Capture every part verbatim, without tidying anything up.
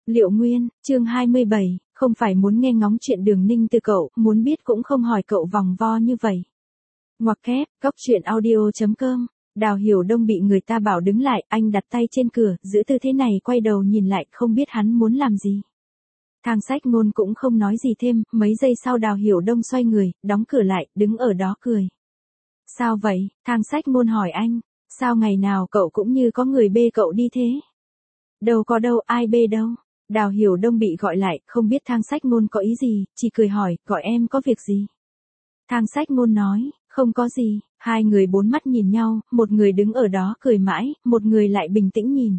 Liệu Nguyên, chương hai mươi bảy, không phải muốn nghe ngóng chuyện Đường Ninh từ cậu, muốn biết cũng không hỏi cậu vòng vo như vậy. Ngoặc kép, góc truyện audio chấm com, Đào Hiểu Đông bị người ta bảo đứng lại, anh đặt tay trên cửa, giữ tư thế này quay đầu nhìn lại, không biết hắn muốn làm gì. Thang Sách Ngôn cũng không nói gì thêm, mấy giây sau Đào Hiểu Đông xoay người, đóng cửa lại, đứng ở đó cười. Sao vậy? Thang Sách Ngôn hỏi anh, sao ngày nào cậu cũng như có người bê cậu đi thế? Đâu có đâu, ai bê đâu. Đào Hiểu Đông bị gọi lại, không biết Thang Sách Ngôn có ý gì, chỉ cười hỏi, gọi em có việc gì? Thang Sách Ngôn nói, không có gì, hai người bốn mắt nhìn nhau, một người đứng ở đó cười mãi, một người lại bình tĩnh nhìn.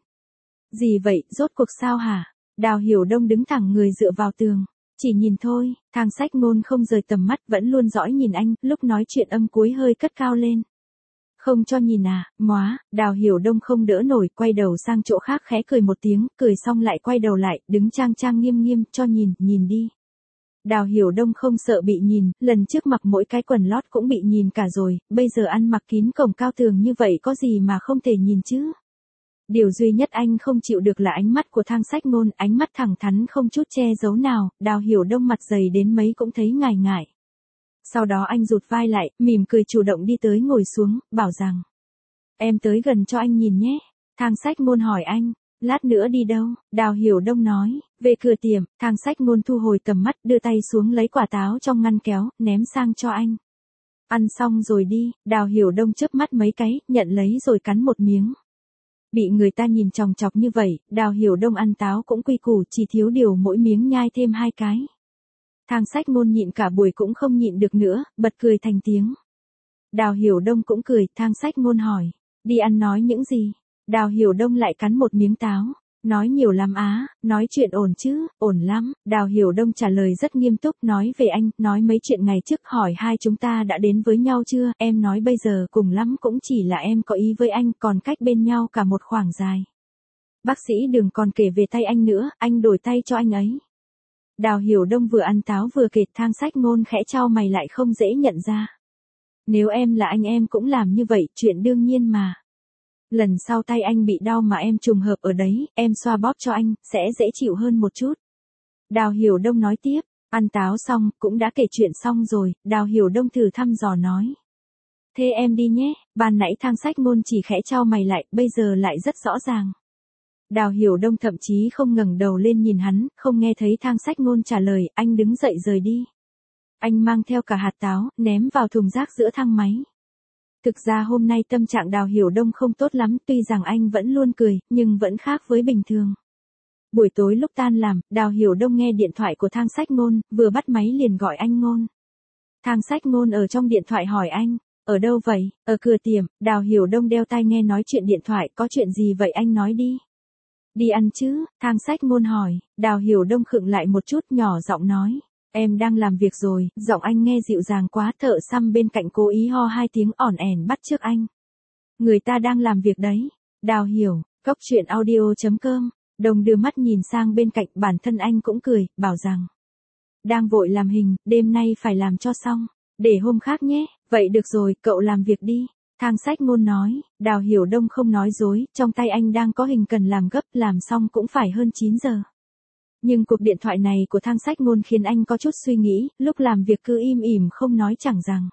Gì vậy, rốt cuộc sao hả? Đào Hiểu Đông đứng thẳng người dựa vào tường, chỉ nhìn thôi, Thang Sách Ngôn không rời tầm mắt vẫn luôn dõi nhìn anh, lúc nói chuyện âm cuối hơi cất cao lên. Không cho nhìn à, móa, Đào Hiểu Đông không đỡ nổi, quay đầu sang chỗ khác khẽ cười một tiếng, cười xong lại quay đầu lại, đứng trang trang nghiêm nghiêm, cho nhìn, nhìn đi. Đào Hiểu Đông không sợ bị nhìn, lần trước mặc mỗi cái quần lót cũng bị nhìn cả rồi, bây giờ ăn mặc kín cổng cao tường như vậy có gì mà không thể nhìn chứ. Điều duy nhất anh không chịu được là ánh mắt của Thang Sách Ngôn, ánh mắt thẳng thắn không chút che giấu nào, Đào Hiểu Đông mặt dày đến mấy cũng thấy ngại ngại. Sau đó anh rụt vai lại, mỉm cười chủ động đi tới ngồi xuống, bảo rằng. Em tới gần cho anh nhìn nhé. Thang Sách Ngôn hỏi anh, lát nữa đi đâu? Đào Hiểu Đông nói, về cửa tiệm. Thang Sách Ngôn thu hồi tầm mắt, đưa tay xuống lấy quả táo trong ngăn kéo, ném sang cho anh. Ăn xong rồi đi. Đào Hiểu Đông chớp mắt mấy cái, nhận lấy rồi cắn một miếng. Bị người ta nhìn chòng chọc như vậy, Đào Hiểu Đông ăn táo cũng quy củ, chỉ thiếu điều mỗi miếng nhai thêm hai cái. Thang Sách Ngôn nhịn cả buổi cũng không nhịn được nữa, bật cười thành tiếng. Đào Hiểu Đông cũng cười, Thang Sách Ngôn hỏi, đi ăn nói những gì? Đào Hiểu Đông lại cắn một miếng táo, nói nhiều lắm á, nói chuyện ổn chứ, ổn lắm. Đào Hiểu Đông trả lời rất nghiêm túc, nói về anh, nói mấy chuyện ngày trước, hỏi hai chúng ta đã đến với nhau chưa, em nói bây giờ cùng lắm cũng chỉ là em có ý với anh, còn cách bên nhau cả một khoảng dài. Bác sĩ Đường còn kể về tay anh nữa, anh đổi tay cho anh ấy. Đào Hiểu Đông vừa ăn táo vừa kể, Thang Sách Ngôn khẽ chau mày lại không dễ nhận ra. Nếu em là anh em cũng làm như vậy, chuyện đương nhiên mà. Lần sau tay anh bị đau mà em trùng hợp ở đấy, em xoa bóp cho anh, sẽ dễ chịu hơn một chút. Đào Hiểu Đông nói tiếp, ăn táo xong, cũng đã kể chuyện xong rồi, Đào Hiểu Đông thử thăm dò nói. Thế em đi nhé, ban nãy Thang Sách Ngôn chỉ khẽ chau mày lại, bây giờ lại rất rõ ràng. Đào Hiểu Đông thậm chí không ngẩng đầu lên nhìn hắn, không nghe thấy Thang Sách Ngôn trả lời, anh đứng dậy rời đi. Anh mang theo cả hạt táo, ném vào thùng rác giữa thang máy. Thực ra hôm nay tâm trạng Đào Hiểu Đông không tốt lắm, tuy rằng anh vẫn luôn cười, nhưng vẫn khác với bình thường. Buổi tối lúc tan làm, Đào Hiểu Đông nghe điện thoại của Thang Sách Ngôn, vừa bắt máy liền gọi anh Ngôn. Thang Sách Ngôn ở trong điện thoại hỏi anh, ở đâu vậy? Ở cửa tiệm. Đào Hiểu Đông đeo tai nghe nói chuyện điện thoại, có chuyện gì vậy anh nói đi. Đi ăn chứ? Thang Sách Ngôn hỏi. Đào Hiểu Đông khựng lại một chút, nhỏ giọng nói. Em đang làm việc rồi, giọng anh nghe dịu dàng quá, thợ xăm bên cạnh cố ý ho hai tiếng ỏn ẻn bắt chước anh. Người ta đang làm việc đấy. Đào Hiểu, góc truyện audio chấm com, Đồng đưa mắt nhìn sang bên cạnh, bản thân anh cũng cười, bảo rằng. Đang vội làm hình, đêm nay phải làm cho xong, để hôm khác nhé, vậy được rồi, cậu làm việc đi. Thang Sách Ngôn nói, Đào Hiểu Đông không nói dối, trong tay anh đang có hình cần làm gấp, làm xong cũng phải hơn chín giờ. Nhưng cuộc điện thoại này của Thang Sách Ngôn khiến anh có chút suy nghĩ, lúc làm việc cứ im ỉm không nói chẳng rằng.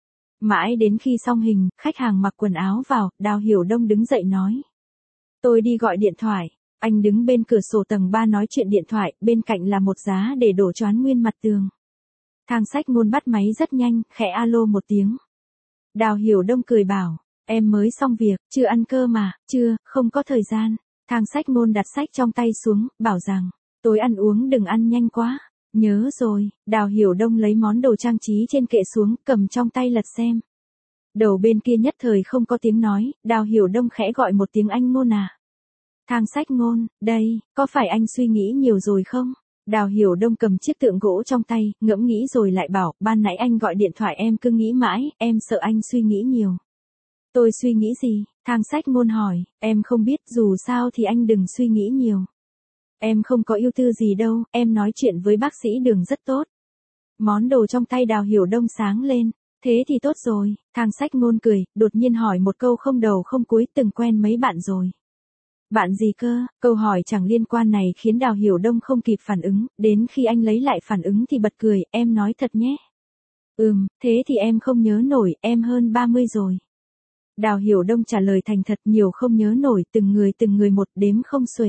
Mãi đến khi xong hình, khách hàng mặc quần áo vào, Đào Hiểu Đông đứng dậy nói. Tôi đi gọi điện thoại. Anh đứng bên cửa sổ tầng ba nói chuyện điện thoại, bên cạnh là một giá để đổ choán nguyên mặt tường. Thang Sách Ngôn bắt máy rất nhanh, khẽ alo một tiếng. Đào Hiểu Đông cười bảo, em mới xong việc, chưa ăn cơm mà, chưa, không có thời gian. Thang Sách Ngôn đặt sách trong tay xuống, bảo rằng, tối ăn uống đừng ăn nhanh quá. Nhớ rồi. Đào Hiểu Đông lấy món đồ trang trí trên kệ xuống, cầm trong tay lật xem. Đầu bên kia nhất thời không có tiếng nói, Đào Hiểu Đông khẽ gọi một tiếng anh Ngôn à. Thang Sách Ngôn, đây, có phải anh suy nghĩ nhiều rồi không? Đào Hiểu Đông cầm chiếc tượng gỗ trong tay, ngẫm nghĩ rồi lại bảo, ban nãy anh gọi điện thoại em cứ nghĩ mãi, em sợ anh suy nghĩ nhiều. Tôi suy nghĩ gì? Thang Sách Ngôn hỏi, em không biết, dù sao thì anh đừng suy nghĩ nhiều. Em không có ưu tư gì đâu, em nói chuyện với bác sĩ Đường rất tốt. Món đồ trong tay Đào Hiểu Đông sáng lên, thế thì tốt rồi. Thang Sách Ngôn cười, đột nhiên hỏi một câu không đầu không cuối, từng quen mấy bạn rồi. Bạn gì cơ? Câu hỏi chẳng liên quan này khiến Đào Hiểu Đông không kịp phản ứng, đến khi anh lấy lại phản ứng thì bật cười, em nói thật nhé. Ừm, thế thì em không nhớ nổi, em hơn ba mươi rồi. Đào Hiểu Đông trả lời thành thật, nhiều không nhớ nổi, từng người từng người một, đếm không xuể.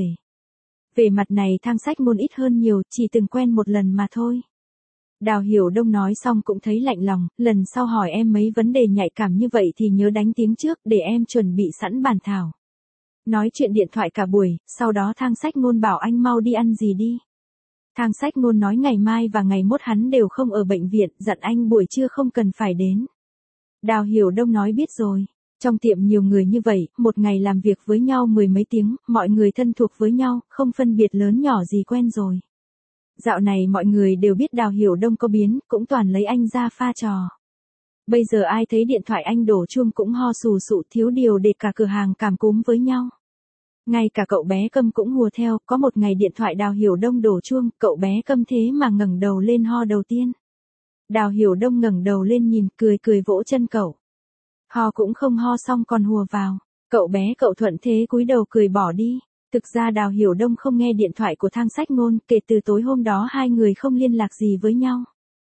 Về mặt này Thang Sách Ngôn ít hơn nhiều, chỉ từng quen một lần mà thôi. Đào Hiểu Đông nói xong cũng thấy lạnh lòng, lần sau hỏi em mấy vấn đề nhạy cảm như vậy thì nhớ đánh tiếng trước để em chuẩn bị sẵn bàn thảo. Nói chuyện điện thoại cả buổi, sau đó Thang Sách Ngôn bảo anh mau đi ăn gì đi. Thang Sách Ngôn nói ngày mai và ngày mốt hắn đều không ở bệnh viện, dặn anh buổi trưa không cần phải đến. Đào Hiểu Đông nói biết rồi. Trong tiệm nhiều người như vậy, một ngày làm việc với nhau mười mấy tiếng, mọi người thân thuộc với nhau, không phân biệt lớn nhỏ gì quen rồi. Dạo này mọi người đều biết Đào Hiểu Đông có biến, cũng toàn lấy anh ra pha trò. Bây giờ ai thấy điện thoại anh đổ chuông cũng ho sù sụ, thiếu điều để cả cửa hàng cảm cúm với nhau. Ngay cả cậu bé Câm cũng hùa theo, có một ngày điện thoại Đào Hiểu Đông đổ chuông, cậu bé Câm thế mà ngẩng đầu lên ho đầu tiên. Đào Hiểu Đông ngẩng đầu lên nhìn, cười cười vỗ chân cậu. Ho cũng không ho xong còn hùa vào. Cậu bé cậu thuận thế cúi đầu cười bỏ đi. Thực ra Đào Hiểu Đông không nghe điện thoại của Thang Sách Ngôn, kể từ tối hôm đó hai người không liên lạc gì với nhau.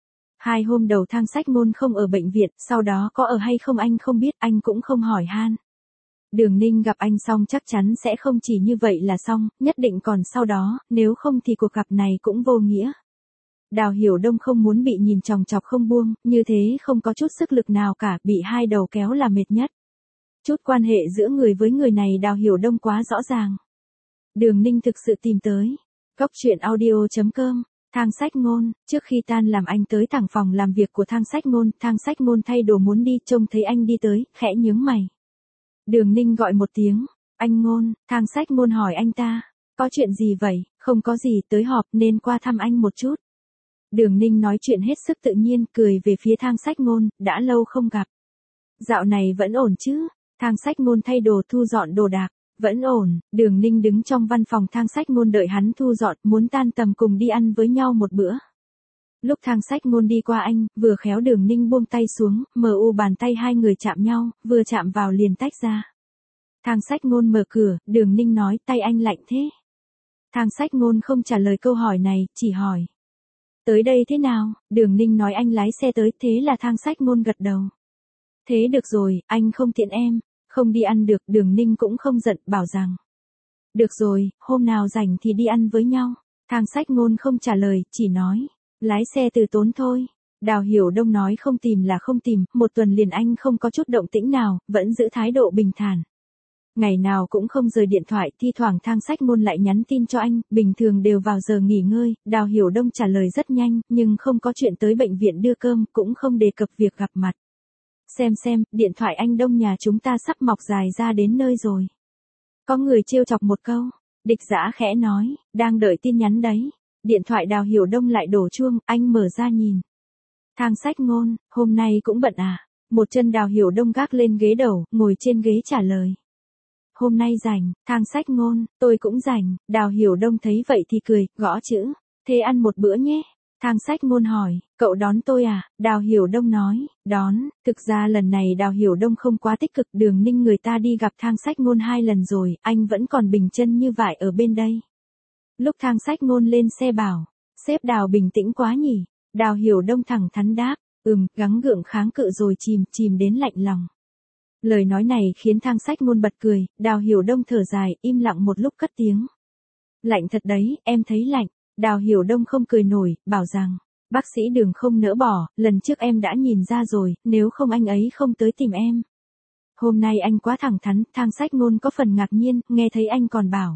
Hai hôm đầu Thang Sách Ngôn không ở bệnh viện, sau đó có ở hay không anh không biết, anh cũng không hỏi han. Đường Ninh gặp anh xong chắc chắn sẽ không chỉ như vậy là xong, nhất định còn sau đó, nếu không thì cuộc gặp này cũng vô nghĩa. Đào Hiểu Đông không muốn bị nhìn chòng chọc không buông, như thế không có chút sức lực nào cả, bị hai đầu kéo là mệt nhất. Chút quan hệ giữa người với người này Đào Hiểu Đông quá rõ ràng. Đường Ninh thực sự tìm tới. Góc truyện audio chấm com, Thang Sách Ngôn, trước khi tan làm anh tới thẳng phòng làm việc của Thang Sách Ngôn, Thang Sách Ngôn thay đồ muốn đi, trông thấy anh đi tới, khẽ nhướng mày. Đường Ninh gọi một tiếng, anh Ngôn, Thang Sách Ngôn hỏi anh ta, có chuyện gì vậy? Không có gì, tới họp nên qua thăm anh một chút. Đường Ninh nói chuyện hết sức tự nhiên, cười về phía Thang Sách Ngôn, đã lâu không gặp. Dạo này vẫn ổn chứ? Thang Sách Ngôn thay đồ thu dọn đồ đạc, vẫn ổn. Đường Ninh đứng trong văn phòng Thang Sách Ngôn đợi hắn thu dọn, muốn tan tầm cùng đi ăn với nhau một bữa. Lúc Thang Sách Ngôn đi qua anh, vừa khéo Đường Ninh buông tay xuống, mờ u bàn tay hai người chạm nhau, vừa chạm vào liền tách ra. Thang Sách Ngôn mở cửa, Đường Ninh nói tay anh lạnh thế. Thang Sách Ngôn không trả lời câu hỏi này, chỉ hỏi. Tới đây thế nào? Đường Ninh nói anh lái xe tới, thế là Thang Sách Ngôn gật đầu. Thế được rồi, anh không tiện em, không đi ăn được, Đường Ninh cũng không giận, bảo rằng. Được rồi, hôm nào rảnh thì đi ăn với nhau. Thang Sách Ngôn không trả lời, chỉ nói, lái xe từ tốn thôi. Đào Hiểu Đông nói không tìm là không tìm, một tuần liền anh không có chút động tĩnh nào, vẫn giữ thái độ bình thản. Ngày nào cũng không rời điện thoại, thi thoảng Thang Sách Ngôn lại nhắn tin cho anh, bình thường đều vào giờ nghỉ ngơi, Đào Hiểu Đông trả lời rất nhanh, nhưng không có chuyện tới bệnh viện đưa cơm, cũng không đề cập việc gặp mặt. Xem xem, điện thoại anh Đông nhà chúng ta sắp mọc dài ra đến nơi rồi. Có người trêu chọc một câu, Địch Dã khẽ nói, đang đợi tin nhắn đấy. Điện thoại Đào Hiểu Đông lại đổ chuông, anh mở ra nhìn. Thang Sách Ngôn, hôm nay cũng bận à? Một chân Đào Hiểu Đông gác lên ghế đầu, ngồi trên ghế trả lời. Hôm nay rảnh. Thang Sách Ngôn, tôi cũng rảnh. Đào Hiểu Đông thấy vậy thì cười, gõ chữ. Thế ăn một bữa nhé. Thang Sách Ngôn hỏi, cậu đón tôi à? Đào Hiểu Đông nói, đón. Thực ra lần này Đào Hiểu Đông không quá tích cực, Đường Ninh người ta đi gặp Thang Sách Ngôn hai lần rồi, anh vẫn còn bình chân như vải ở bên đây. Lúc Thang Sách Ngôn lên xe bảo, sếp Đào bình tĩnh quá nhỉ? Đào Hiểu Đông thẳng thắn đáp, ừm, gắng gượng kháng cự rồi chìm, chìm đến lạnh lòng. Lời nói này khiến Thang Sách Ngôn bật cười, Đào Hiểu Đông thở dài, im lặng một lúc cất tiếng. Lạnh thật đấy, em thấy lạnh. Đào Hiểu Đông không cười nổi, bảo rằng, bác sĩ Đường không nỡ bỏ, lần trước em đã nhìn ra rồi, nếu không anh ấy không tới tìm em. Hôm nay anh quá thẳng thắn, Thang Sách Ngôn có phần ngạc nhiên, nghe thấy anh còn bảo.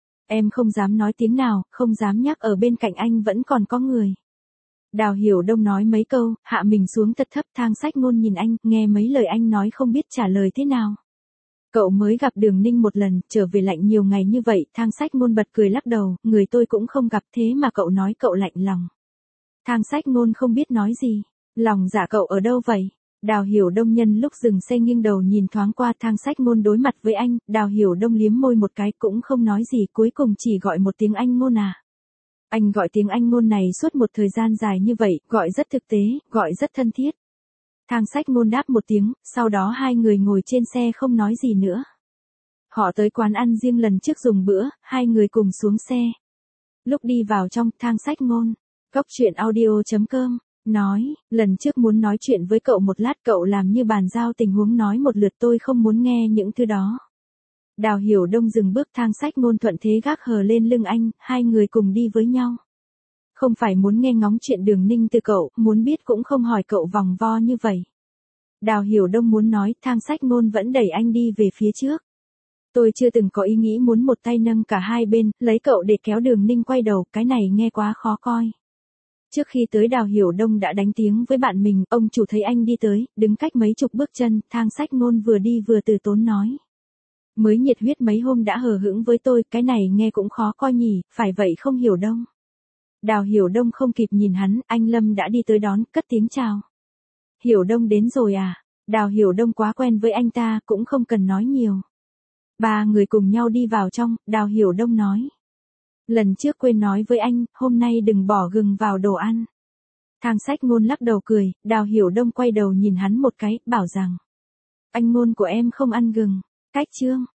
Em không dám nói tiếng nào, không dám nhắc ở bên cạnh anh vẫn còn có người. Đào Hiểu Đông nói mấy câu, hạ mình xuống thật thấp, Thang Sách Ngôn nhìn anh, nghe mấy lời anh nói không biết trả lời thế nào. Cậu mới gặp Đường Ninh một lần, trở về lạnh nhiều ngày như vậy, Thang Sách Ngôn bật cười lắc đầu, người tôi cũng không gặp thế mà cậu nói cậu lạnh lòng. Thang Sách Ngôn không biết nói gì, lòng dạ cậu ở đâu vậy? Đào Hiểu Đông nhân lúc dừng xe nghiêng đầu nhìn thoáng qua, Thang Sách Ngôn đối mặt với anh, Đào Hiểu Đông liếm môi một cái cũng không nói gì, cuối cùng chỉ gọi một tiếng anh Ngôn à. Anh gọi tiếng anh Ngôn này suốt một thời gian dài như vậy, gọi rất thực tế, gọi rất thân thiết. Thang Sách Ngôn đáp một tiếng, sau đó hai người ngồi trên xe không nói gì nữa. Họ tới quán ăn riêng lần trước dùng bữa, hai người cùng xuống xe. Lúc đi vào trong, Thang Sách Ngôn, Cốc truyện audio chấm com, nói, lần trước muốn nói chuyện với cậu một lát, cậu làm như bàn giao tình huống nói một lượt, tôi không muốn nghe những thứ đó. Đào Hiểu Đông dừng bước, Thang Sách Ngôn thuận thế gác hờ lên lưng anh, hai người cùng đi với nhau. Không phải muốn nghe ngóng chuyện Đường Ninh từ cậu, muốn biết cũng không hỏi cậu vòng vo như vậy. Đào Hiểu Đông muốn nói, Thang Sách Ngôn vẫn đẩy anh đi về phía trước. Tôi chưa từng có ý nghĩ muốn một tay nâng cả hai bên, lấy cậu để kéo Đường Ninh quay đầu, cái này nghe quá khó coi. Trước khi tới, Đào Hiểu Đông đã đánh tiếng với bạn mình, ông chủ thấy anh đi tới, đứng cách mấy chục bước chân, Thang Sách Ngôn vừa đi vừa từ tốn nói. Mới nhiệt huyết mấy hôm đã hờ hững với tôi, cái này nghe cũng khó coi nhỉ, phải vậy không Hiểu Đông? Đào Hiểu Đông không kịp nhìn hắn, anh Lâm đã đi tới đón, cất tiếng chào. Hiểu Đông đến rồi à? Đào Hiểu Đông quá quen với anh ta, cũng không cần nói nhiều. Ba người cùng nhau đi vào trong, Đào Hiểu Đông nói. Lần trước quên nói với anh, hôm nay đừng bỏ gừng vào đồ ăn. Thang Sách Ngôn lắc đầu cười, Đào Hiểu Đông quay đầu nhìn hắn một cái, bảo rằng. Anh Ngôn của em không ăn gừng. Cách chương.